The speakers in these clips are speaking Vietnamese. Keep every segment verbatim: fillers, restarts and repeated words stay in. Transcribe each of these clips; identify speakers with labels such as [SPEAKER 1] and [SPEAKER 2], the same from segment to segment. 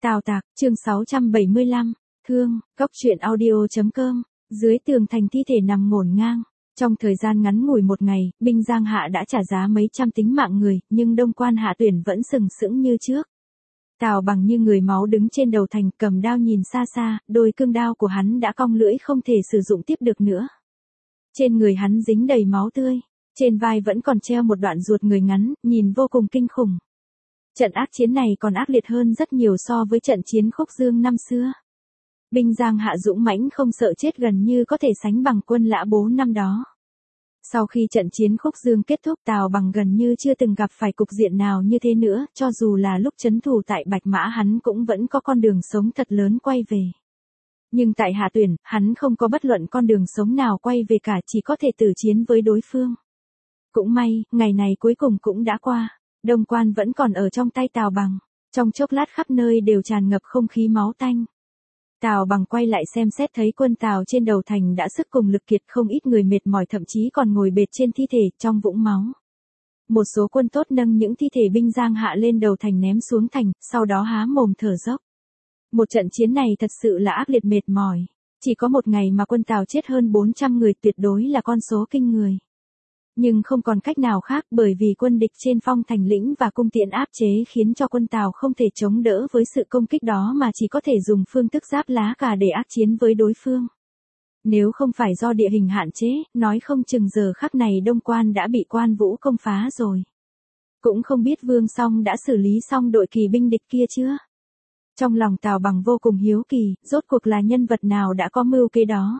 [SPEAKER 1] Tào Tạc, chương sáu trăm bảy mươi lăm, Thương, Cốc truyện audio chấm com, dưới tường thành thi thể nằm ngổn ngang. Trong thời gian ngắn ngủi một ngày, binh Giang Hạ đã trả giá mấy trăm tính mạng người, nhưng Đông Quan Hạ Tuyển vẫn sừng sững như trước. Tào Bằng như người máu đứng trên đầu thành, cầm đao nhìn xa xa, đôi cương đao của hắn đã cong lưỡi không thể sử dụng tiếp được nữa. Trên người hắn dính đầy máu tươi, trên vai vẫn còn treo một đoạn ruột người ngắn, nhìn vô cùng kinh khủng. Trận ác chiến này còn ác liệt hơn rất nhiều so với trận chiến Khúc Dương năm xưa. Binh Giang Hạ dũng mãnh không sợ chết gần như có thể sánh bằng quân Lã Bố năm đó. Sau khi trận chiến Khúc Dương kết thúc, Tào Bằng gần như chưa từng gặp phải cục diện nào như thế nữa, cho dù là lúc trấn thủ tại Bạch Mã hắn cũng vẫn có con đường sống thật lớn quay về. Nhưng tại Hạ Tuyển, hắn không có bất luận con đường sống nào quay về cả, chỉ có thể tử chiến với đối phương. Cũng may, ngày này cuối cùng cũng đã qua. Đông Quan vẫn còn ở trong tay Tào Bằng, trong chốc lát khắp nơi đều tràn ngập không khí máu tanh. Tào Bằng quay lại xem xét thấy quân Tào trên đầu thành đã sức cùng lực kiệt, không ít người mệt mỏi thậm chí còn ngồi bệt trên thi thể trong vũng máu. Một số quân tốt nâng những thi thể binh Giang Hạ lên đầu thành ném xuống thành, sau đó há mồm thở dốc. Một trận chiến này thật sự là ác liệt mệt mỏi, chỉ có một ngày mà quân Tào chết hơn bốn trăm người, tuyệt đối là con số kinh người. Nhưng không còn cách nào khác, bởi vì quân địch trên Phong Thành lĩnh và cung tiễn áp chế khiến cho quân Tào không thể chống đỡ với sự công kích đó mà chỉ có thể dùng phương thức giáp lá cà để ác chiến với đối phương. Nếu không phải do địa hình hạn chế, nói không chừng giờ khắc này Đông Quan đã bị Quan Vũ công phá rồi. Cũng không biết Vương Song đã xử lý xong đội kỳ binh địch kia chưa? Trong lòng Tào Bằng vô cùng hiếu kỳ, rốt cuộc là nhân vật nào đã có mưu kế đó.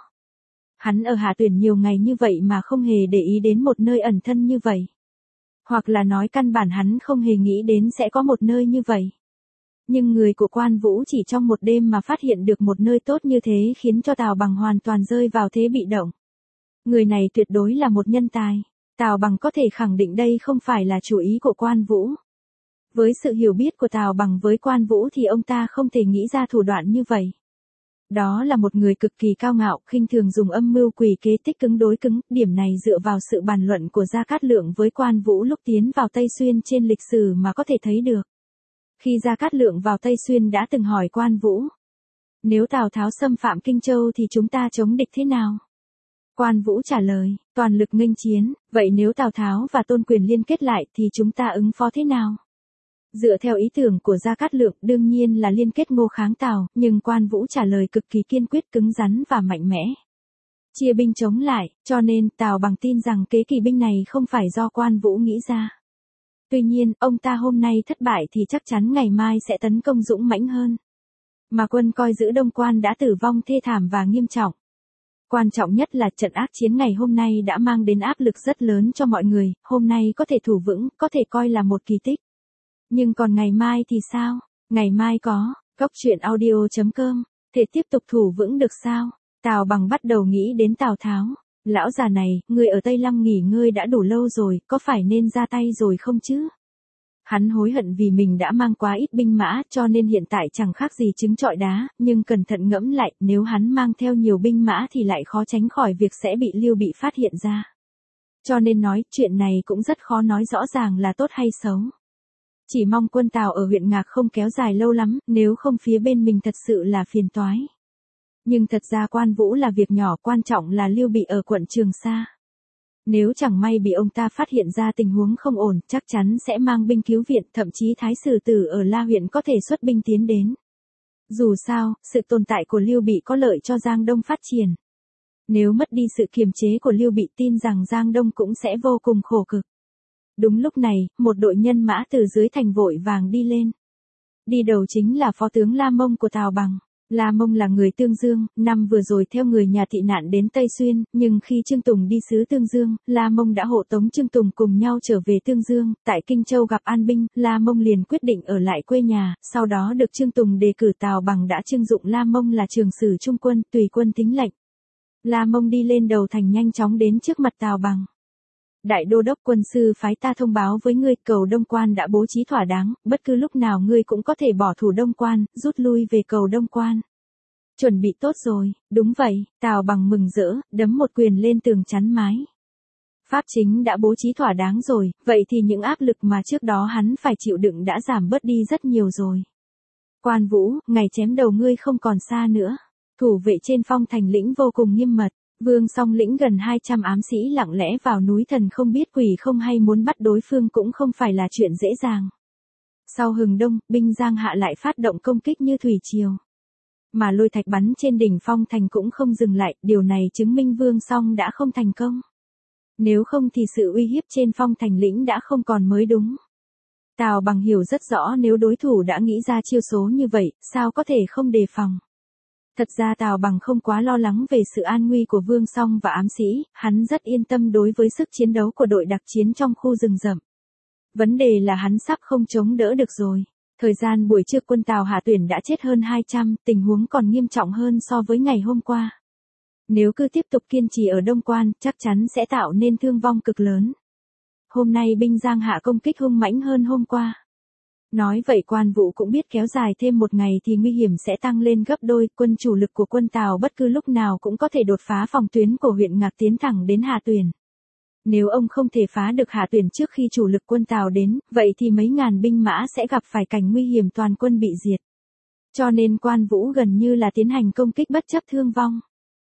[SPEAKER 1] Hắn ở Hạ Tuyển nhiều ngày như vậy mà không hề để ý đến một nơi ẩn thân như vậy. Hoặc là nói căn bản hắn không hề nghĩ đến sẽ có một nơi như vậy. Nhưng người của Quan Vũ chỉ trong một đêm mà phát hiện được một nơi tốt như thế khiến cho Tào Bằng hoàn toàn rơi vào thế bị động. Người này tuyệt đối là một nhân tài. Tào Bằng có thể khẳng định đây không phải là chủ ý của Quan Vũ. Với sự hiểu biết của Tào Bằng với Quan Vũ thì ông ta không thể nghĩ ra thủ đoạn như vậy. Đó là một người cực kỳ cao ngạo, khinh thường dùng âm mưu quỷ kế tích cứng đối cứng, điểm này dựa vào sự bàn luận của Gia Cát Lượng với Quan Vũ lúc tiến vào Tây Xuyên trên lịch sử mà có thể thấy được. Khi Gia Cát Lượng vào Tây Xuyên đã từng hỏi Quan Vũ, nếu Tào Tháo xâm phạm Kinh Châu thì chúng ta chống địch thế nào? Quan Vũ trả lời, toàn lực nghênh chiến, vậy nếu Tào Tháo và Tôn Quyền liên kết lại thì chúng ta ứng phó thế nào? Dựa theo ý tưởng của Gia Cát Lượng đương nhiên là liên kết Ngô kháng Tào, nhưng Quan Vũ trả lời cực kỳ kiên quyết, cứng rắn và mạnh mẽ. Chia binh chống lại, cho nên Tào Bằng tin rằng kế kỳ binh này không phải do Quan Vũ nghĩ ra. Tuy nhiên, ông ta hôm nay thất bại thì chắc chắn ngày mai sẽ tấn công dũng mãnh hơn. Mà quân coi giữ Đông Quan đã tử vong thê thảm và nghiêm trọng. Quan trọng nhất là trận ác chiến ngày hôm nay đã mang đến áp lực rất lớn cho mọi người, hôm nay có thể thủ vững, có thể coi là một kỳ tích. Nhưng còn ngày mai thì sao? Ngày mai có, Cốc truyện audio chấm com, thể tiếp tục thủ vững được sao? Tào Bằng bắt đầu nghĩ đến Tào Tháo. Lão già này, người ở Tây Lăng nghỉ ngơi đã đủ lâu rồi, có phải nên ra tay rồi không chứ? Hắn hối hận vì mình đã mang quá ít binh mã cho nên hiện tại chẳng khác gì trứng trọi đá, nhưng cẩn thận ngẫm lại, nếu hắn mang theo nhiều binh mã thì lại khó tránh khỏi việc sẽ bị Lưu Bị phát hiện ra. Cho nên nói, chuyện này cũng rất khó nói rõ ràng là tốt hay xấu. Chỉ mong quân Tào ở huyện Ngạc không kéo dài lâu lắm, nếu không phía bên mình thật sự là phiền toái. Nhưng thật ra Quan Vũ là việc nhỏ, quan trọng là Lưu Bị ở quận Trường Sa. Nếu chẳng may bị ông ta phát hiện ra tình huống không ổn, chắc chắn sẽ mang binh cứu viện, thậm chí Thái Sử Tử ở La huyện có thể xuất binh tiến đến. Dù sao, sự tồn tại của Lưu Bị có lợi cho Giang Đông phát triển. Nếu mất đi sự kiềm chế của Lưu Bị, tin rằng Giang Đông cũng sẽ vô cùng khổ cực. Đúng lúc này, một đội nhân mã từ dưới thành vội vàng đi lên. Đi đầu chính là phó tướng La Mông của Tào Bằng. La Mông là người Tương Dương, năm vừa rồi theo người nhà tị nạn đến Tây Xuyên, nhưng khi Trương Tùng đi sứ Tương Dương, La Mông đã hộ tống Trương Tùng cùng nhau trở về Tương Dương, tại Kinh Châu gặp an binh, La Mông liền quyết định ở lại quê nhà, sau đó được Trương Tùng đề cử. Tào Bằng đã trưng dụng La Mông là trường sử trung quân, tùy quân thính lệnh. La Mông đi lên đầu thành nhanh chóng đến trước mặt Tào Bằng. Đại đô đốc quân sư phái ta thông báo với ngươi, cầu Đông Quan đã bố trí thỏa đáng, bất cứ lúc nào ngươi cũng có thể bỏ thủ Đông Quan, rút lui về cầu Đông Quan. Chuẩn bị tốt rồi, đúng vậy, Tào Bằng mừng rỡ, đấm một quyền lên tường chắn mái. Pháp chính đã bố trí thỏa đáng rồi, vậy thì những áp lực mà trước đó hắn phải chịu đựng đã giảm bớt đi rất nhiều rồi. Quan Vũ, ngày chém đầu ngươi không còn xa nữa. Thủ vệ trên phong thành lĩnh vô cùng nghiêm mật. Vương Song lĩnh gần hai trăm ám sĩ lặng lẽ vào núi, thần không biết quỷ không hay, muốn bắt đối phương cũng không phải là chuyện dễ dàng. Sau hừng đông, binh Giang Hạ lại phát động công kích như thủy triều. Mà lôi thạch bắn trên đỉnh phong thành cũng không dừng lại, điều này chứng minh Vương Song đã không thành công. Nếu không thì sự uy hiếp trên phong thành lĩnh đã không còn mới đúng. Tào Bằng hiểu rất rõ nếu đối thủ đã nghĩ ra chiêu số như vậy, sao có thể không đề phòng. Thật ra Tào Bằng không quá lo lắng về sự an nguy của Vương Song và ám sĩ, hắn rất yên tâm đối với sức chiến đấu của đội đặc chiến trong khu rừng rậm. Vấn đề là hắn sắp không chống đỡ được rồi. Thời gian buổi trưa quân Tào hạ tuyển đã chết hơn hai trăm, tình huống còn nghiêm trọng hơn so với ngày hôm qua. Nếu cứ tiếp tục kiên trì ở Đông Quan, chắc chắn sẽ tạo nên thương vong cực lớn. Hôm nay binh Giang Hạ công kích hung mãnh hơn hôm qua. Nói vậy Quan Vũ cũng biết kéo dài thêm một ngày thì nguy hiểm sẽ tăng lên gấp đôi, quân chủ lực của quân Tào bất cứ lúc nào cũng có thể đột phá phòng tuyến của huyện Ngạc tiến thẳng đến Hà Tuyển. Nếu ông không thể phá được Hà Tuyển trước khi chủ lực quân Tào đến, vậy thì mấy ngàn binh mã sẽ gặp phải cảnh nguy hiểm toàn quân bị diệt. Cho nên Quan Vũ gần như là tiến hành công kích bất chấp thương vong.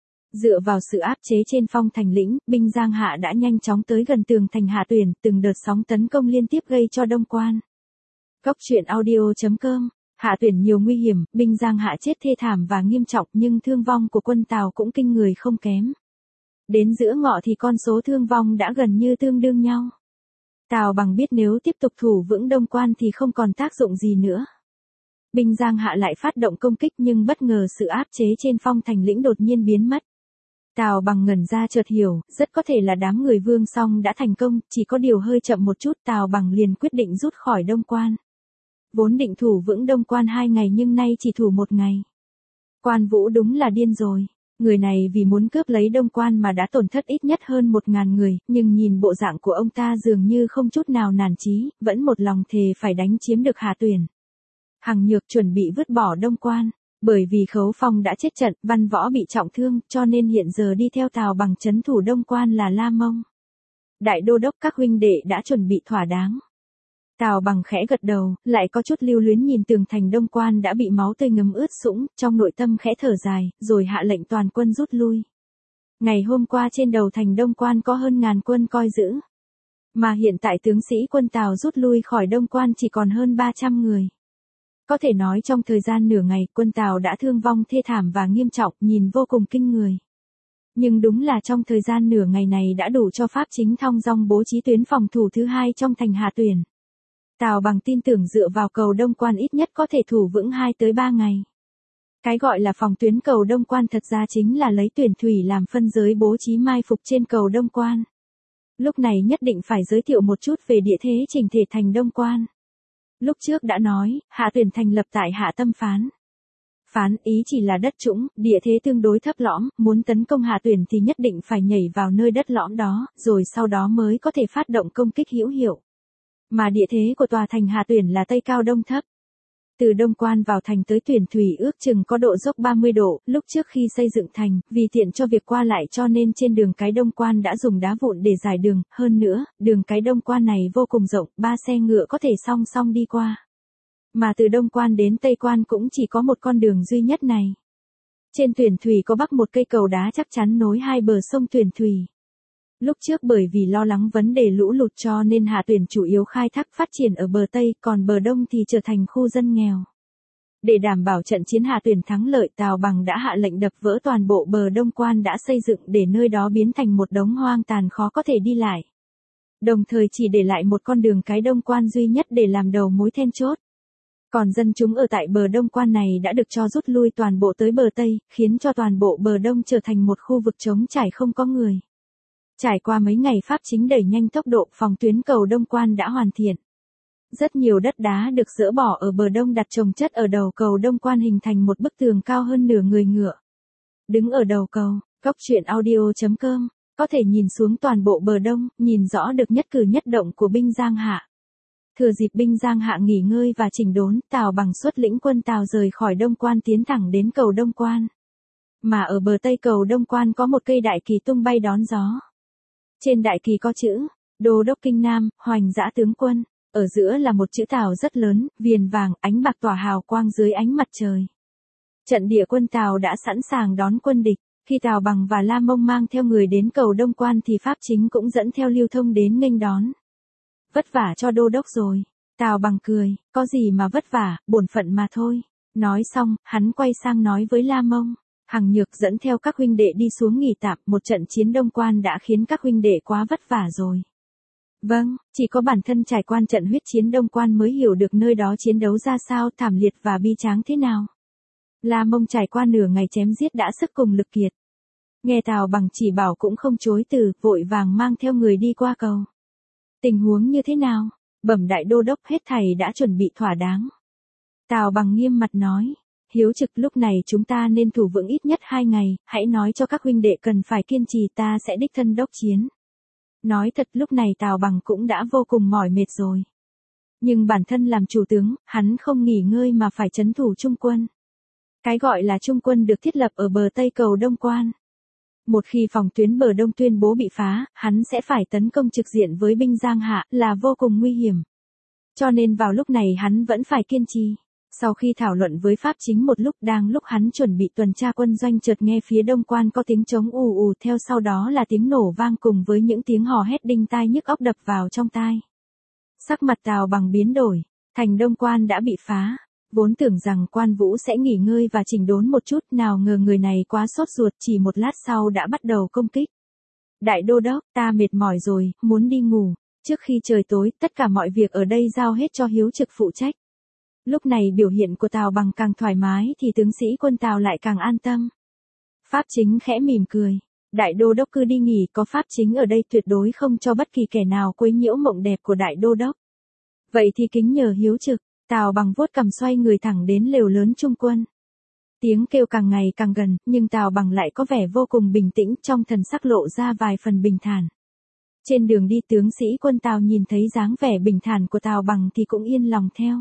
[SPEAKER 1] Dựa vào sự áp chế trên phong thành lĩnh, binh Giang Hạ đã nhanh chóng tới gần tường thành Hà Tuyển, từng đợt sóng tấn công liên tiếp gây cho Đông Quan. Góc truyện audio chấm com. Hạ Tuyển nhiều nguy hiểm, binh Giang Hạ chết thê thảm và nghiêm trọng, nhưng thương vong của quân Tào cũng kinh người không kém. Đến giữa ngọ thì con số thương vong đã gần như tương đương nhau. Tào Bằng biết nếu tiếp tục thủ vững Đông Quan thì không còn tác dụng gì nữa. Binh Giang Hạ lại phát động công kích, nhưng bất ngờ sự áp chế trên phong thành lĩnh đột nhiên biến mất. Tào Bằng ngẩn ra chợt hiểu, rất có thể là đám người Vương Song đã thành công, chỉ có điều hơi chậm một chút. Tào Bằng liền quyết định rút khỏi Đông Quan. Vốn định thủ vững Đông Quan hai ngày nhưng nay chỉ thủ một ngày. Quan Vũ đúng là điên rồi. Người này vì muốn cướp lấy Đông Quan mà đã tổn thất ít nhất hơn một ngàn người, nhưng nhìn bộ dạng của ông ta dường như không chút nào nản chí, vẫn một lòng thề phải đánh chiếm được Hà Tuyển. Hằng Nhược chuẩn bị vứt bỏ Đông Quan, bởi vì Khấu Phong đã chết trận, Văn Võ bị trọng thương, cho nên hiện giờ đi theo Tào Bằng trấn thủ Đông Quan là La Mông. Đại đô đốc các huynh đệ đã chuẩn bị thỏa đáng. Tào Bằng khẽ gật đầu, lại có chút lưu luyến nhìn tường thành Đông Quan đã bị máu tươi ngấm ướt sũng, trong nội tâm khẽ thở dài, rồi hạ lệnh toàn quân rút lui. Ngày hôm qua trên đầu thành Đông Quan có hơn ngàn quân coi giữ. Mà hiện tại tướng sĩ quân Tào rút lui khỏi Đông Quan chỉ còn hơn ba trăm người. Có thể nói trong thời gian nửa ngày, quân Tào đã thương vong thê thảm và nghiêm trọng, nhìn vô cùng kinh người. Nhưng đúng là trong thời gian nửa ngày này đã đủ cho Pháp Chính thong dong bố trí tuyến phòng thủ thứ hai trong thành Hà Tuyển. Tào Bằng tin tưởng dựa vào cầu Đông Quan ít nhất có thể thủ vững hai tới ba ngày. Cái gọi là phòng tuyến cầu Đông Quan thật ra chính là lấy tuyển thủy làm phân giới bố trí mai phục trên cầu Đông Quan. Lúc này nhất định phải giới thiệu một chút về địa thế chỉnh thể thành Đông Quan. Lúc trước đã nói, Hạ Tuyển thành lập tại Hạ Tâm Phán. Phán ý chỉ là đất trũng, địa thế tương đối thấp lõm, muốn tấn công Hạ Tuyển thì nhất định phải nhảy vào nơi đất lõm đó, rồi sau đó mới có thể phát động công kích hữu hiệu. Mà địa thế của tòa thành Hà Tuyển là Tây cao Đông thấp. Từ Đông Quan vào thành tới Tuyển Thủy ước chừng có độ dốc ba mươi độ, lúc trước khi xây dựng thành, vì tiện cho việc qua lại cho nên trên đường cái Đông Quan đã dùng đá vụn để giải đường, hơn nữa, đường cái Đông Quan này vô cùng rộng, ba xe ngựa có thể song song đi qua. Mà từ Đông Quan đến Tây Quan cũng chỉ có một con đường duy nhất này. Trên Tuyển Thủy có bắc một cây cầu đá chắc chắn nối hai bờ sông Tuyển Thủy. Lúc trước bởi vì lo lắng vấn đề lũ lụt cho nên Hạ Tuyển chủ yếu khai thác phát triển ở bờ Tây, còn bờ Đông thì trở thành khu dân nghèo. Để đảm bảo trận chiến Hạ Tuyển thắng lợi, Tào Bằng đã hạ lệnh đập vỡ toàn bộ bờ Đông Quan đã xây dựng để nơi đó biến thành một đống hoang tàn khó có thể đi lại. Đồng thời chỉ để lại một con đường cái Đông Quan duy nhất để làm đầu mối then chốt. Còn dân chúng ở tại bờ Đông Quan này đã được cho rút lui toàn bộ tới bờ Tây, khiến cho toàn bộ bờ Đông trở thành một khu vực trống trải không có người. Trải qua mấy ngày Pháp Chính đẩy nhanh tốc độ, phòng tuyến cầu Đông Quan đã hoàn thiện. Rất nhiều đất đá được dỡ bỏ ở bờ đông đặt chồng chất ở đầu cầu Đông Quan hình thành một bức tường cao hơn nửa người ngựa. Đứng ở đầu cầu, góc truyện audio chấm com, có thể nhìn xuống toàn bộ bờ đông, nhìn rõ được nhất cử nhất động của binh Giang Hạ. Thừa dịp binh Giang Hạ nghỉ ngơi và chỉnh đốn, Tào Bằng xuất lĩnh quân Tào rời khỏi Đông Quan tiến thẳng đến cầu Đông Quan. Mà ở bờ tây cầu Đông Quan có một cây đại kỳ tung bay đón gió. Trên đại kỳ có chữ, Đô đốc Kinh Nam, Hoành Dã tướng quân. Ở giữa là một chữ Tào rất lớn, viền vàng, ánh bạc tỏa hào quang dưới ánh mặt trời. Trận địa quân Tào đã sẵn sàng đón quân địch. Khi Tào Bằng và La Mông mang theo người đến cầu Đông Quan thì Pháp Chính cũng dẫn theo Lưu Thông đến nghênh đón. Vất vả cho đô đốc rồi. Tào Bằng cười, có gì mà vất vả, bổn phận mà thôi. Nói xong, hắn quay sang nói với La Mông. Hằng Nhược dẫn theo các huynh đệ đi xuống nghỉ tạm, một trận chiến Đông Quan đã khiến các huynh đệ quá vất vả rồi. Vâng, chỉ có bản thân trải qua trận huyết chiến Đông Quan mới hiểu được nơi đó chiến đấu ra sao, thảm liệt và bi tráng thế nào. La Mông trải qua nửa ngày chém giết đã sức cùng lực kiệt. Nghe Tào Bằng chỉ bảo cũng không chối từ, vội vàng mang theo người đi qua cầu. Tình huống như thế nào? Bẩm đại đô đốc, hết thảy đã chuẩn bị thỏa đáng. Tào Bằng nghiêm mặt nói. Hiếu Trực, lúc này chúng ta nên thủ vững ít nhất hai ngày, hãy nói cho các huynh đệ cần phải kiên trì, ta sẽ đích thân đốc chiến. Nói thật, lúc này Tào Bằng cũng đã vô cùng mỏi mệt rồi. Nhưng bản thân làm chủ tướng, hắn không nghỉ ngơi mà phải trấn thủ trung quân. Cái gọi là trung quân được thiết lập ở bờ tây cầu Đông Quan. Một khi phòng tuyến bờ đông tuyên bố bị phá, hắn sẽ phải tấn công trực diện với binh Giang Hạ, là vô cùng nguy hiểm. Cho nên vào lúc này hắn vẫn phải kiên trì. Sau khi thảo luận với Pháp Chính một lúc, đang lúc hắn chuẩn bị tuần tra quân doanh, chợt nghe phía Đông Quan có tiếng trống ù ù, theo sau đó là tiếng nổ vang cùng với những tiếng hò hét đinh tai nhức óc đập vào trong tai. Sắc mặt Tào Bằng biến đổi, thành Đông Quan đã bị phá. Vốn tưởng rằng Quan Vũ sẽ nghỉ ngơi và chỉnh đốn một chút, nào ngờ người này quá sốt ruột, chỉ một lát sau đã bắt đầu công kích. Đại đô đốc, ta mệt mỏi rồi, muốn đi ngủ. Trước khi trời tối, tất cả mọi việc ở đây giao hết cho Hiếu Trực phụ trách. Lúc này biểu hiện của Tào Bằng càng thoải mái thì tướng sĩ quân Tào lại càng an tâm. Pháp Chính khẽ mỉm cười. Đại đô đốc cứ đi nghỉ, có Pháp Chính ở đây tuyệt đối không cho bất kỳ kẻ nào quấy nhiễu mộng đẹp của đại đô đốc. Vậy thì kính nhờ Hiếu Trực. Tào Bằng vuốt cằm xoay người thẳng đến lều lớn trung quân. Tiếng kêu càng ngày càng gần, nhưng Tào Bằng lại có vẻ vô cùng bình tĩnh, trong thần sắc lộ ra vài phần bình thản. Trên đường đi, tướng sĩ quân Tào nhìn thấy dáng vẻ bình thản của Tào Bằng thì cũng yên lòng theo.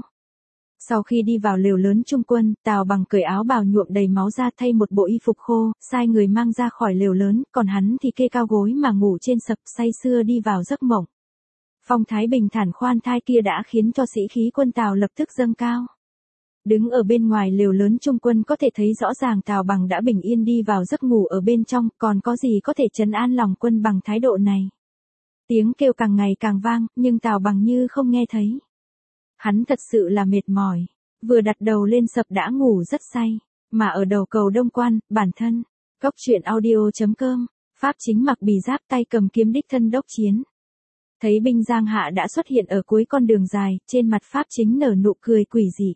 [SPEAKER 1] Sau khi đi vào lều lớn trung quân, Tào Bằng cởi áo bào nhuộm đầy máu ra, thay một bộ y phục khô, sai người mang ra khỏi lều lớn, còn hắn thì kê cao gối mà ngủ trên sập, say sưa đi vào giấc mộng. Phong thái bình thản khoan thai kia đã khiến cho sĩ khí quân Tào lập tức dâng cao. Đứng ở bên ngoài lều lớn trung quân có thể thấy rõ ràng Tào Bằng đã bình yên đi vào giấc ngủ ở bên trong, còn có gì có thể trấn an lòng quân bằng thái độ này. Tiếng kêu càng ngày càng vang, nhưng Tào Bằng như không nghe thấy. Hắn thật sự là mệt mỏi, vừa đặt đầu lên sập đã ngủ rất say, mà ở đầu cầu Đông Quan, bản thân, Góc truyện audio chấm com, Pháp Chính mặc bì giáp, tay cầm kiếm đích thân đốc chiến. Thấy binh Giang Hạ đã xuất hiện ở cuối con đường dài, trên mặt Pháp Chính nở nụ cười quỷ dị.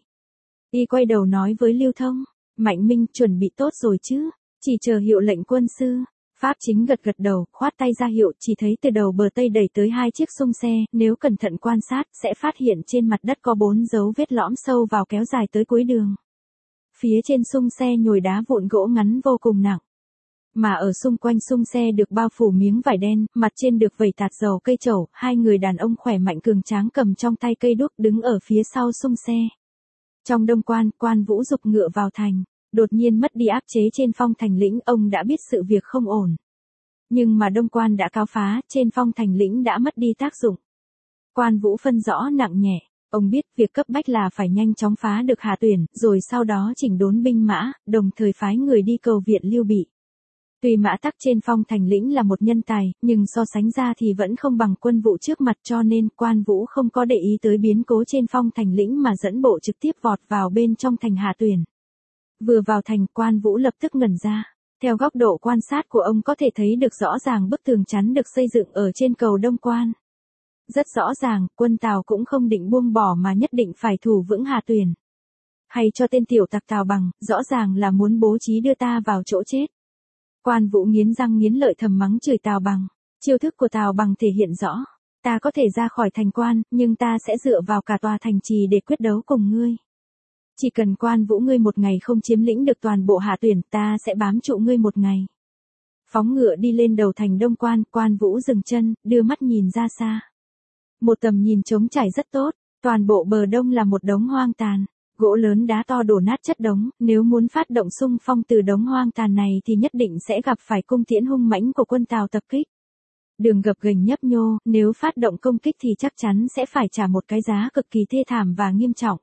[SPEAKER 1] Y quay đầu nói với Lưu Thông, Mạnh Minh chuẩn bị tốt rồi chứ, chỉ chờ hiệu lệnh quân sư. Pháp Chính gật gật đầu, khoát tay ra hiệu, chỉ thấy từ đầu bờ tây đẩy tới hai chiếc xung xe, nếu cẩn thận quan sát, sẽ phát hiện trên mặt đất có bốn dấu vết lõm sâu vào kéo dài tới cuối đường. Phía trên xung xe nhồi đá vụn gỗ ngắn vô cùng nặng. Mà ở xung quanh xung xe được bao phủ miếng vải đen, mặt trên được vẩy tạt dầu cây trầu, hai người đàn ông khỏe mạnh cường tráng cầm trong tay cây đuốc đứng ở phía sau xung xe. Trong Đông Quan, Quan Vũ giục ngựa vào thành, đột nhiên mất đi áp chế trên Phong Thành Lĩnh, ông đã biết sự việc không ổn. Nhưng mà Đông Quan đã cáo phá, trên Phong Thành Lĩnh đã mất đi tác dụng. Quan Vũ phân rõ nặng nhẹ, ông biết việc cấp bách là phải nhanh chóng phá được Hạ Tuyển, rồi sau đó chỉnh đốn binh mã, đồng thời phái người đi cầu viện Lưu Bị. Tuy Mã Tắc trên Phong Thành Lĩnh là một nhân tài, nhưng so sánh ra thì vẫn không bằng Quân Vụ trước mặt, cho nên Quan Vũ không có để ý tới biến cố trên Phong Thành Lĩnh mà dẫn bộ trực tiếp vọt vào bên trong thành Hạ Tuyển. Vừa vào thành, Quan Vũ lập tức ngẩn ra. Theo góc độ quan sát của ông có thể thấy được rõ ràng bức tường chắn được xây dựng ở trên cầu Đông Quan. Rất rõ ràng, quân Tào cũng không định buông bỏ mà nhất định phải thủ vững Hạ Tuyển. Hay cho tên tiểu tặc Tào Bằng, rõ ràng là muốn bố trí đưa ta vào chỗ chết. Quan Vũ nghiến răng nghiến lợi thầm mắng chửi Tào Bằng. Chiêu thức của Tào Bằng thể hiện rõ. Ta có thể ra khỏi thành Quan, nhưng ta sẽ dựa vào cả tòa thành trì để quyết đấu cùng ngươi. Chỉ cần Quan Vũ ngươi một ngày không chiếm lĩnh được toàn bộ Hạ Tuyển, ta sẽ bám trụ ngươi một ngày. Phóng ngựa đi lên đầu thành Đông Quan, Quan Vũ dừng chân, đưa mắt nhìn ra xa. Một tầm nhìn trống trải rất tốt, toàn bộ bờ đông là một đống hoang tàn, gỗ lớn đá to đổ nát chất đống, nếu muốn phát động xung phong từ đống hoang tàn này thì nhất định sẽ gặp phải cung tiễn hung mãnh của quân Tào tập kích. Đường gập ghềnh nhấp nhô, nếu phát động công kích thì chắc chắn sẽ phải trả một cái giá cực kỳ thê thảm và nghiêm trọng.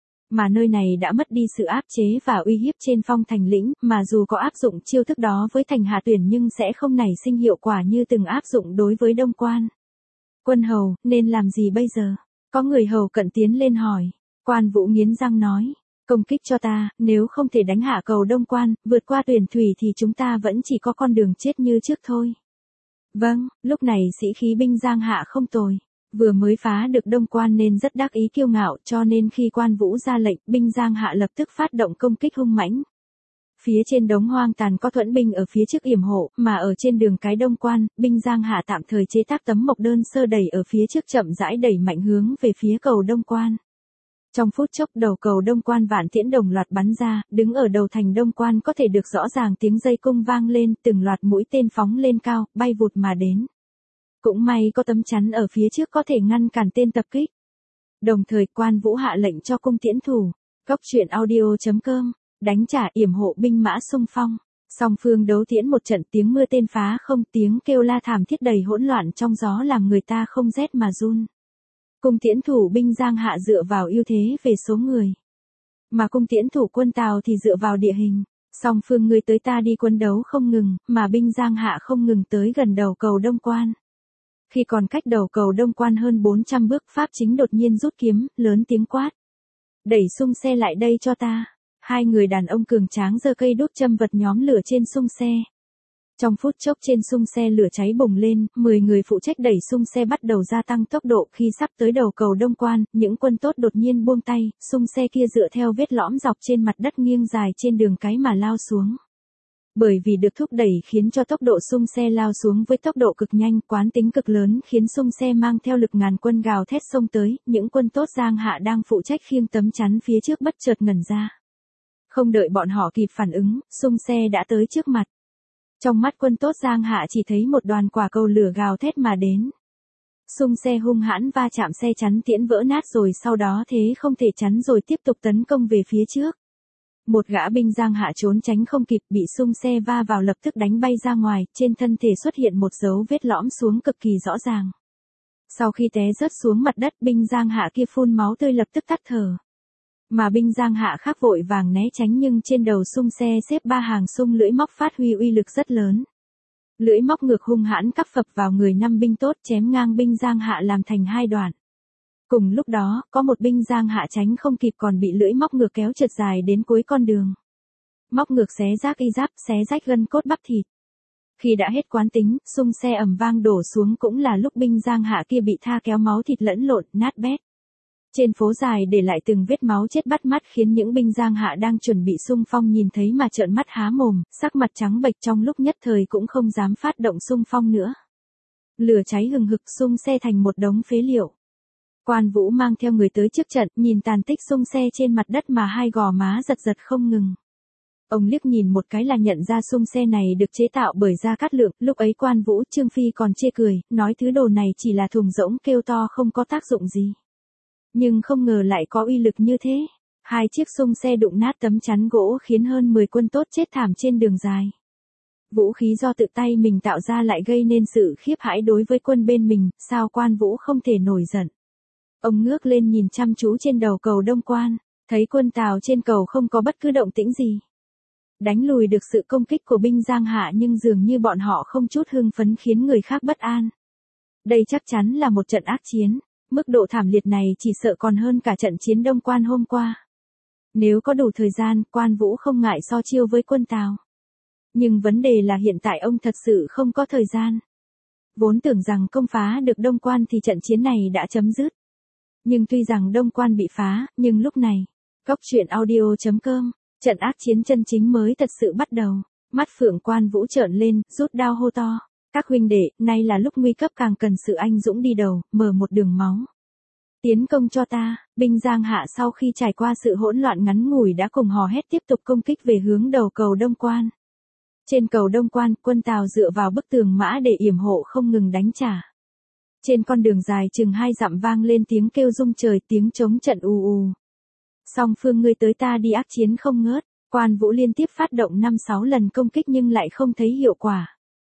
[SPEAKER 1] Mà nơi này đã mất đi sự áp chế và uy hiếp trên Phong Thành lĩnh, mà dù có áp dụng chiêu thức đó với Thành Hạ Tuyển nhưng sẽ không nảy sinh hiệu quả như từng áp dụng đối với Đông Quan. Quân hầu, nên làm gì bây giờ? Có người hầu cận tiến lên hỏi. Quan Vũ nghiến răng nói, công kích cho ta, nếu không thể đánh hạ cầu Đông Quan, vượt qua Tuyển thủy thì chúng ta vẫn chỉ có con đường chết như trước thôi. Vâng, lúc này sĩ khí binh Giang Hạ không tồi. Vừa mới phá được Đông Quan nên rất đắc ý kiêu ngạo, cho nên khi Quan Vũ ra lệnh, binh Giang Hạ lập tức phát động công kích hung mãnh. Phía trên đống hoang tàn có thuẫn binh ở phía trước yểm hộ, mà ở trên đường cái Đông Quan, binh Giang Hạ tạm thời chế tác tấm mộc đơn sơ đẩy ở phía trước chậm rãi đẩy mạnh hướng về phía cầu Đông Quan. Trong phút chốc đầu cầu Đông Quan vạn tiễn đồng loạt bắn ra, đứng ở đầu thành Đông Quan có thể được rõ ràng tiếng dây cung vang lên, từng loạt mũi tên phóng lên cao, bay vụt mà đến. Cũng may có tấm chắn ở phía trước có thể ngăn cản tên tập kích. Đồng thời Quan Vũ hạ lệnh cho cung tiễn thủ, Cốc truyện audio chấm com, đánh trả yểm hộ binh mã xung phong. Song phương đấu tiễn một trận, tiếng mưa tên phá không, tiếng kêu la thảm thiết đầy hỗn loạn trong gió làm người ta không rét mà run. Cung tiễn thủ binh Giang Hạ dựa vào ưu thế về số người, mà cung tiễn thủ quân Tào thì dựa vào địa hình. Song phương người tới ta đi quân đấu không ngừng, mà binh Giang Hạ không ngừng tới gần đầu cầu Đông Quan. Khi còn cách đầu cầu Đông Quan hơn bốn trăm bước, Pháp Chính đột nhiên rút kiếm, lớn tiếng quát. Đẩy xung xe lại đây cho ta. Hai người đàn ông cường tráng giơ cây đốt châm vật nhóm lửa trên xung xe. Trong phút chốc trên xung xe lửa cháy bùng lên, mười người phụ trách đẩy xung xe bắt đầu gia tăng tốc độ. Khi sắp tới đầu cầu Đông Quan, những quân tốt đột nhiên buông tay, xung xe kia dựa theo vết lõm dọc trên mặt đất nghiêng dài trên đường cái mà lao xuống. Bởi vì được thúc đẩy khiến cho tốc độ xung xe lao xuống với tốc độ cực nhanh, quán tính cực lớn khiến xung xe mang theo lực ngàn quân gào thét xông tới, những quân tốt Giang Hạ đang phụ trách khiêng tấm chắn phía trước bất chợt ngẩn ra. Không đợi bọn họ kịp phản ứng, xung xe đã tới trước mặt. Trong mắt quân tốt Giang Hạ chỉ thấy một đoàn quả cầu lửa gào thét mà đến. Xung xe hung hãn va chạm xe chắn tiễn vỡ nát rồi sau đó thế không thể chắn rồi tiếp tục tấn công về phía trước. Một gã binh Giang Hạ trốn tránh không kịp, bị xung xe va vào lập tức đánh bay ra ngoài, trên thân thể xuất hiện một dấu vết lõm xuống cực kỳ rõ ràng. Sau khi té rớt xuống mặt đất, binh Giang Hạ kia phun máu tươi lập tức tắt thở. Mà binh Giang Hạ khác vội vàng né tránh nhưng trên đầu xung xe xếp ba hàng xung lưỡi móc phát huy uy lực rất lớn. Lưỡi móc ngược hung hãn cắp phập vào người năm binh tốt chém ngang binh Giang Hạ làm thành hai đoạn. Cùng lúc đó, có một binh Giang Hạ tránh không kịp còn bị lưỡi móc ngược kéo trượt dài đến cuối con đường. Móc ngược xé rác y giáp, xé rách gân cốt bắp thịt. Khi đã hết quán tính, xung xe ầm vang đổ xuống cũng là lúc binh Giang Hạ kia bị tha kéo máu thịt lẫn lộn, nát bét. Trên phố dài để lại từng vết máu chết bắt mắt khiến những binh Giang Hạ đang chuẩn bị xung phong nhìn thấy mà trợn mắt há mồm, sắc mặt trắng bệch trong lúc nhất thời cũng không dám phát động xung phong nữa. Lửa cháy hừng hực, xung xe thành một đống phế liệu. Quan Vũ mang theo người tới trước trận, nhìn tàn tích xung xe trên mặt đất mà hai gò má giật giật không ngừng. Ông liếc nhìn một cái là nhận ra xung xe này được chế tạo bởi Gia Cát Lượng, lúc ấy Quan Vũ Trương Phi còn chê cười, nói thứ đồ này chỉ là thùng rỗng kêu to không có tác dụng gì. Nhưng không ngờ lại có uy lực như thế. Hai chiếc xung xe đụng nát tấm chắn gỗ khiến hơn mười quân tốt chết thảm trên đường dài. Vũ khí do tự tay mình tạo ra lại gây nên sự khiếp hãi đối với quân bên mình, sao Quan Vũ không thể nổi giận. Ông ngước lên nhìn chăm chú trên đầu cầu Đông Quan, thấy quân Tào trên cầu không có bất cứ động tĩnh gì. Đánh lùi được sự công kích của binh Giang Hạ nhưng dường như bọn họ không chút hưng phấn khiến người khác bất an. Đây chắc chắn là một trận ác chiến, mức độ thảm liệt này chỉ sợ còn hơn cả trận chiến Đông Quan hôm qua. Nếu có đủ thời gian, Quan Vũ không ngại so chiêu với quân Tào. Nhưng vấn đề là hiện tại ông thật sự không có thời gian. Vốn tưởng rằng công phá được Đông Quan thì trận chiến này đã chấm dứt. Nhưng tuy rằng Đông Quan bị phá, nhưng lúc này, Cốc truyện audio chấm com, trận ác chiến chân chính mới thật sự bắt đầu. Mắt Phượng Quan Vũ trợn lên, rút đao hô to. Các huynh đệ, nay là lúc nguy cấp càng cần sự anh dũng đi đầu, mở một đường máu. Tiến công cho ta, binh Giang Hạ sau khi trải qua sự hỗn loạn ngắn ngủi đã cùng hò hét tiếp tục công kích về hướng đầu cầu Đông Quan. Trên cầu Đông Quan, quân Tào dựa vào bức tường mã để yểm hộ không ngừng đánh trả. Trên con đường dài chừng hai dặm vang lên tiếng kêu rung trời, tiếng trống trận ù ù. Song phương ngươi tới ta đi ác chiến không ngớt, Quan Vũ liên tiếp phát động năm sáu lần công kích nhưng lại không thấy hiệu quả.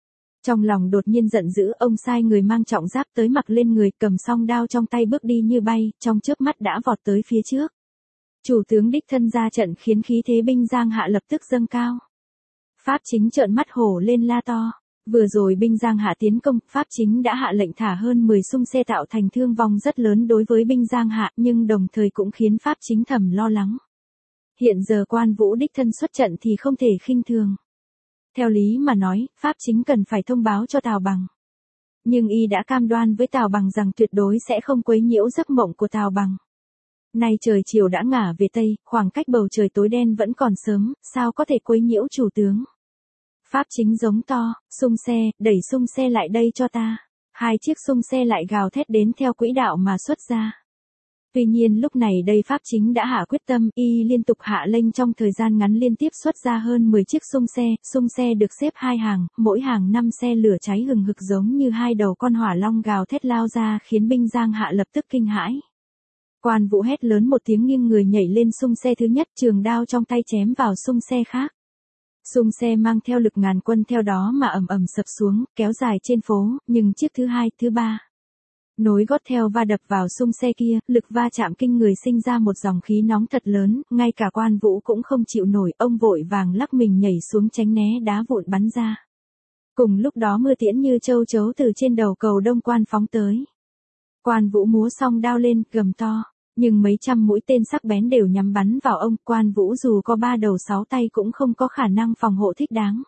[SPEAKER 1] Trong lòng đột nhiên giận dữ, ông sai người mang trọng giáp tới mặc lên người, cầm song đao trong tay bước đi như bay, trong chớp mắt đã vọt tới phía trước. Chủ tướng đích thân ra trận khiến khí thế binh Giang Hạ lập tức dâng cao. Pháp Chính trợn mắt hổ lên la to. Vừa rồi binh Giang Hạ tiến công, Pháp Chính đã hạ lệnh thả hơn mười xung xe tạo thành thương vong rất lớn đối với binh Giang Hạ, nhưng đồng thời cũng khiến Pháp Chính thầm lo lắng. Hiện giờ Quan Vũ đích thân xuất trận thì không thể khinh thường. Theo lý mà nói, Pháp Chính cần phải thông báo cho Tào Bằng. Nhưng y đã cam đoan với Tào Bằng rằng tuyệt đối sẽ không quấy nhiễu giấc mộng của Tào Bằng. Nay trời chiều đã ngả về Tây, khoảng cách bầu trời tối đen vẫn còn sớm, sao có thể quấy nhiễu chủ tướng. Pháp Chính giống to, xung xe, đẩy xung xe lại đây cho ta. Hai chiếc xung xe lại gào thét đến theo quỹ đạo mà xuất ra. Tuy nhiên lúc này đây Pháp Chính đã hạ quyết tâm, y liên tục hạ lệnh trong thời gian ngắn liên tiếp xuất ra hơn mười chiếc xung xe, xung xe được xếp hai hàng, mỗi hàng năm xe lửa cháy hừng hực giống như hai đầu con hỏa long gào thét lao ra khiến binh Giang Hạ lập tức kinh hãi. Quan Vũ hét lớn một tiếng nghiêng người nhảy lên xung xe thứ nhất, trường đao trong tay chém vào xung xe khác. Xung xe mang theo lực ngàn quân theo đó mà ầm ầm sập xuống, kéo dài trên phố, nhưng chiếc thứ hai, thứ ba nối gót theo va đập vào xung xe kia, lực va chạm kinh người sinh ra một dòng khí nóng thật lớn, ngay cả Quan Vũ cũng không chịu nổi, ông vội vàng lắc mình nhảy xuống tránh né đá vụn bắn ra. Cùng lúc đó mưa tiễn như châu chấu từ trên đầu cầu Đông Quan phóng tới. Quan Vũ múa song đao lên, gầm to, nhưng mấy trăm mũi tên sắc bén đều nhắm bắn vào ông. Quan Vũ dù có ba đầu sáu tay cũng không có khả năng phòng hộ thích đáng.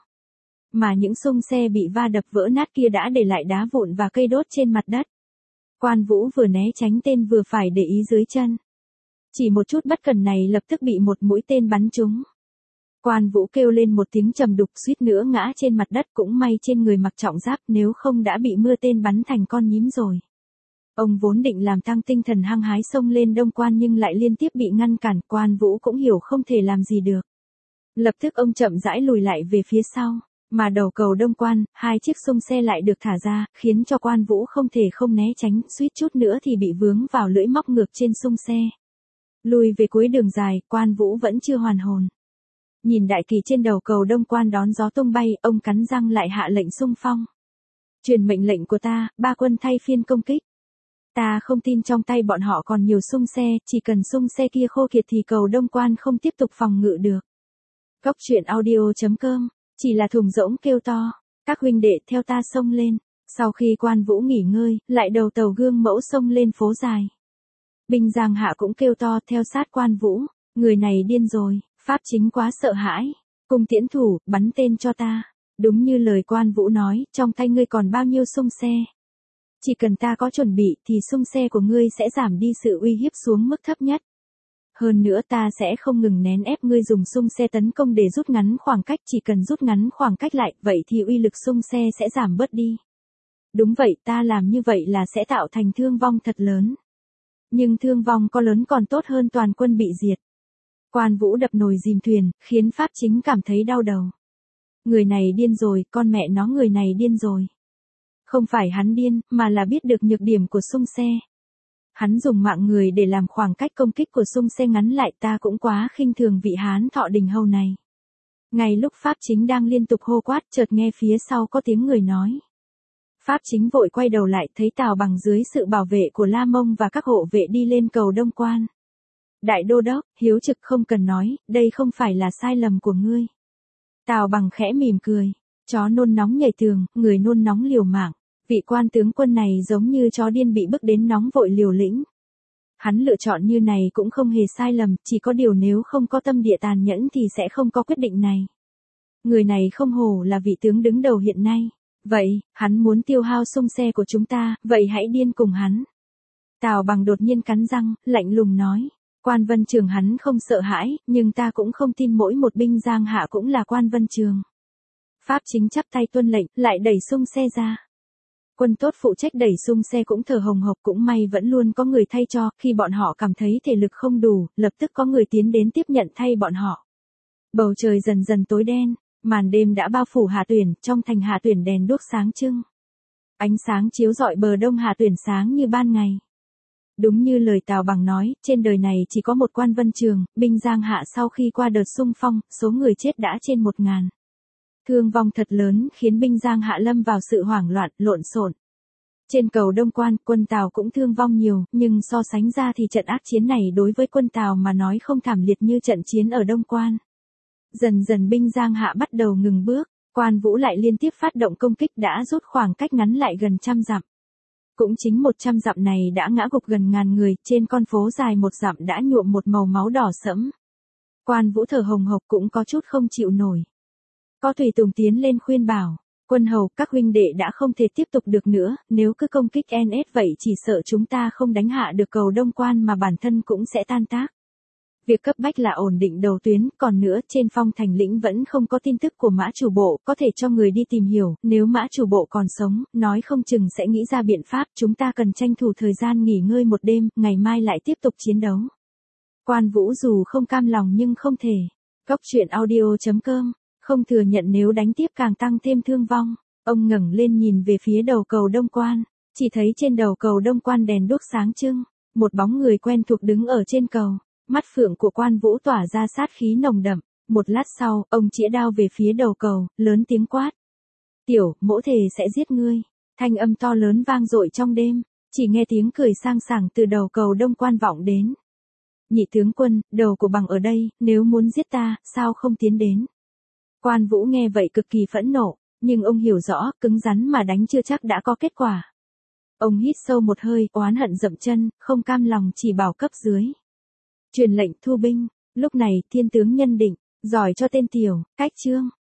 [SPEAKER 1] Mà những xung xe bị va đập vỡ nát kia đã để lại đá vụn và cây đốt trên mặt đất. Quan Vũ vừa né tránh tên vừa phải để ý dưới chân. Chỉ một chút bất cẩn này lập tức bị một mũi tên bắn trúng. Quan Vũ kêu lên một tiếng trầm đục suýt nữa ngã trên mặt đất, cũng may trên người mặc trọng giáp, nếu không đã bị mưa tên bắn thành con nhím rồi. Ông vốn định làm tăng tinh thần hăng hái xông lên Đông Quan nhưng lại liên tiếp bị ngăn cản, Quan Vũ cũng hiểu không thể làm gì được. Lập tức ông chậm rãi lùi lại về phía sau, mà đầu cầu Đông Quan, hai chiếc xung xe lại được thả ra, khiến cho Quan Vũ không thể không né tránh, suýt chút nữa thì bị vướng vào lưỡi móc ngược trên xung xe. Lùi về cuối đường dài, Quan Vũ vẫn chưa hoàn hồn. Nhìn đại kỳ trên đầu cầu Đông Quan đón gió tung bay, ông cắn răng lại hạ lệnh xung phong. Truyền mệnh lệnh của ta, ba quân thay phiên công kích. Ta không tin trong tay bọn họ còn nhiều xung xe, chỉ cần xung xe kia khô kiệt thì cầu Đông Quan không tiếp tục phòng ngự được. Góc truyện audio chấm com, chỉ là thùng rỗng kêu to, các huynh đệ theo ta xông lên. Sau khi Quan Vũ nghỉ ngơi, lại đầu tàu gương mẫu xông lên phố dài. Binh Giang Hạ cũng kêu to theo sát Quan Vũ, người này điên rồi, Pháp Chính quá sợ hãi, cung tiễn thủ, bắn tên cho ta. Đúng như lời Quan Vũ nói, trong tay ngươi còn bao nhiêu xung xe. Chỉ cần ta có chuẩn bị thì xung xe của ngươi sẽ giảm đi sự uy hiếp xuống mức thấp nhất. Hơn nữa ta sẽ không ngừng nén ép ngươi dùng xung xe tấn công để rút ngắn khoảng cách, chỉ cần rút ngắn khoảng cách lại, vậy thì uy lực xung xe sẽ giảm bớt đi. Đúng vậy, ta làm như vậy là sẽ tạo thành thương vong thật lớn. Nhưng thương vong có lớn còn tốt hơn toàn quân bị diệt. Quan Vũ đập nồi dìm thuyền, khiến Pháp Chính cảm thấy đau đầu. Người này điên rồi, con mẹ nó người này điên rồi. Không phải hắn điên, mà là biết được nhược điểm của xung xe. Hắn dùng mạng người để làm khoảng cách công kích của xung xe ngắn lại, ta cũng quá khinh thường vị Hán Thọ Đình Hầu này. Ngay lúc Pháp Chính đang liên tục hô quát, chợt nghe phía sau có tiếng người nói. Pháp Chính vội quay đầu lại, thấy Tào Bằng dưới sự bảo vệ của La Mông và các hộ vệ đi lên cầu Đông Quan. Đại đô đốc, hiếu trực không cần nói, đây không phải là sai lầm của ngươi. Tào Bằng khẽ mỉm cười, chó nôn nóng nhảy tường, người nôn nóng liều mạng. Vị quan tướng quân này giống như chó điên bị bức đến nóng vội liều lĩnh. Hắn lựa chọn như này cũng không hề sai lầm, chỉ có điều nếu không có tâm địa tàn nhẫn thì sẽ không có quyết định này. Người này không hổ là vị tướng đứng đầu hiện nay. Vậy, hắn muốn tiêu hao xung xe của chúng ta, vậy hãy điên cùng hắn. Tào Bằng đột nhiên cắn răng, lạnh lùng nói. Quan Vân Trường hắn không sợ hãi, nhưng ta cũng không tin mỗi một binh Giang Hạ cũng là Quan Vân Trường. Pháp Chính chắp tay tuân lệnh, lại đẩy xung xe ra. Quân tốt phụ trách đẩy xung xe cũng thở hồng hộc, cũng may vẫn luôn có người thay cho, khi bọn họ cảm thấy thể lực không đủ, lập tức có người tiến đến tiếp nhận thay bọn họ. Bầu trời dần dần tối đen, màn đêm đã bao phủ Hà Tuyển, trong thành Hà Tuyển đèn đuốc sáng trưng. Ánh sáng chiếu rọi bờ đông Hà Tuyển sáng như ban ngày. Đúng như lời Tào Bằng nói, trên đời này chỉ có một Quan Vân Trường, binh Giang Hạ sau khi qua đợt xung phong, số người chết đã trên một ngàn. Thương vong thật lớn khiến binh Giang Hạ lâm vào sự hoảng loạn, lộn xộn. Trên cầu Đông Quan, quân Tào cũng thương vong nhiều, nhưng so sánh ra thì trận ác chiến này đối với quân Tào mà nói không thảm liệt như trận chiến ở Đông Quan. Dần dần binh Giang Hạ bắt đầu ngừng bước, Quan Vũ lại liên tiếp phát động công kích đã rút khoảng cách ngắn lại gần trăm dặm. Cũng chính một trăm dặm này đã ngã gục gần ngàn người, trên con phố dài một dặm đã nhuộm một màu máu đỏ sẫm. Quan Vũ thở hồng hộc cũng có chút không chịu nổi. Có tùy tùng tiến lên khuyên bảo, quân hầu, các huynh đệ đã không thể tiếp tục được nữa, nếu cứ công kích en ét vậy chỉ sợ chúng ta không đánh hạ được cầu Đông Quan mà bản thân cũng sẽ tan tác. Việc cấp bách là ổn định đầu tuyến, còn nữa trên Phong Thành lĩnh vẫn không có tin tức của Mã chủ bộ, có thể cho người đi tìm hiểu, nếu Mã chủ bộ còn sống, nói không chừng sẽ nghĩ ra biện pháp, chúng ta cần tranh thủ thời gian nghỉ ngơi một đêm, ngày mai lại tiếp tục chiến đấu. Quan Vũ dù không cam lòng nhưng không thể. Góc truyện audio chấm com, không thừa nhận nếu đánh tiếp càng tăng thêm thương vong. Ông ngẩng lên nhìn về phía đầu cầu Đông Quan, chỉ thấy trên đầu cầu Đông Quan đèn đuốc sáng trưng, một bóng người quen thuộc đứng ở trên cầu. Mắt phượng của Quan Vũ tỏa ra sát khí nồng đậm, một lát sau, ông chĩa đao về phía đầu cầu, lớn tiếng quát. Tiểu, mỗ thề sẽ giết ngươi. Thanh âm to lớn vang dội trong đêm, chỉ nghe tiếng cười sang sảng từ đầu cầu Đông Quan vọng đến. Nhị tướng quân, đầu của bằng ở đây, nếu muốn giết ta, sao không tiến đến? Quan Vũ nghe vậy cực kỳ phẫn nộ, nhưng ông hiểu rõ, cứng rắn mà đánh chưa chắc đã có kết quả. Ông hít sâu một hơi, oán hận dậm chân, không cam lòng chỉ bảo cấp dưới. Truyền lệnh thu binh, lúc này thiên tướng Nhân Định, giỏi cho tên tiểu, cách trương,